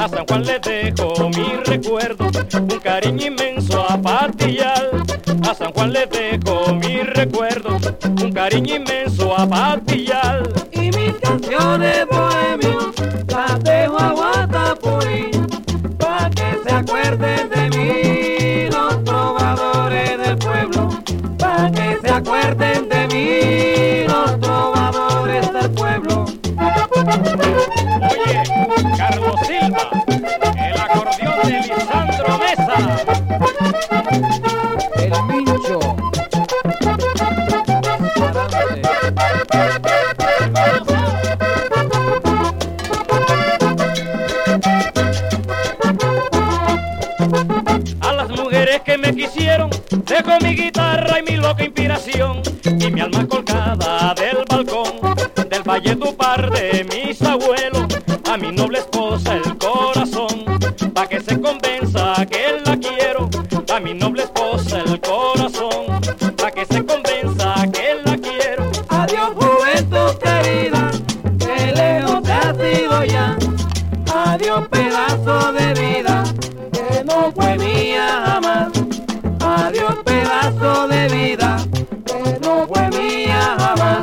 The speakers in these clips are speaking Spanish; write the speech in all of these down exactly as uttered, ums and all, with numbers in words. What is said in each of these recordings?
A San Juan le dejo mi recuerdo, un cariño inmenso a Patillal. A San Juan le dejo mi recuerdo, un cariño inmenso a Patillal. Y mis canciones bohemias las dejo a Guatapurí, pa' que se acuerden de mí los trovadores del pueblo, pa' que se acuerden de mí los trovadores del pueblo. Oye, Carlos Silva, el acordeón de Lisandro Mesa. El Mincho. A las mujeres que me quisieron, dejo mi guitarra y mi loca inspiración, y mi alma colgada del balcón del Valle Tupar de mis abuelos. A mi noble esposa el corazón, pa' que se convenza que la quiero. A mi noble esposa el corazón, pa' que se convenza que la quiero. Adiós juventud querida, que lejos te has ido ya. Adiós pedazo de vida, que no fue mía jamás. Adiós pedazo de vida, que no fue mía jamás.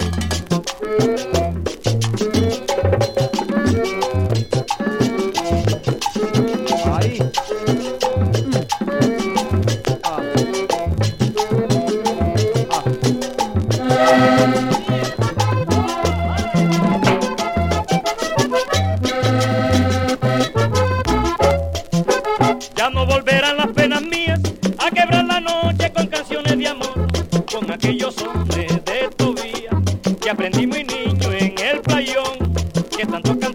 Ahí. Ah. Ya no volverán las penas mías a quebrar la noche con canciones de amor, con aquellos hombres de tu vida que aprendí muy niño en el playón, que tanto cantaban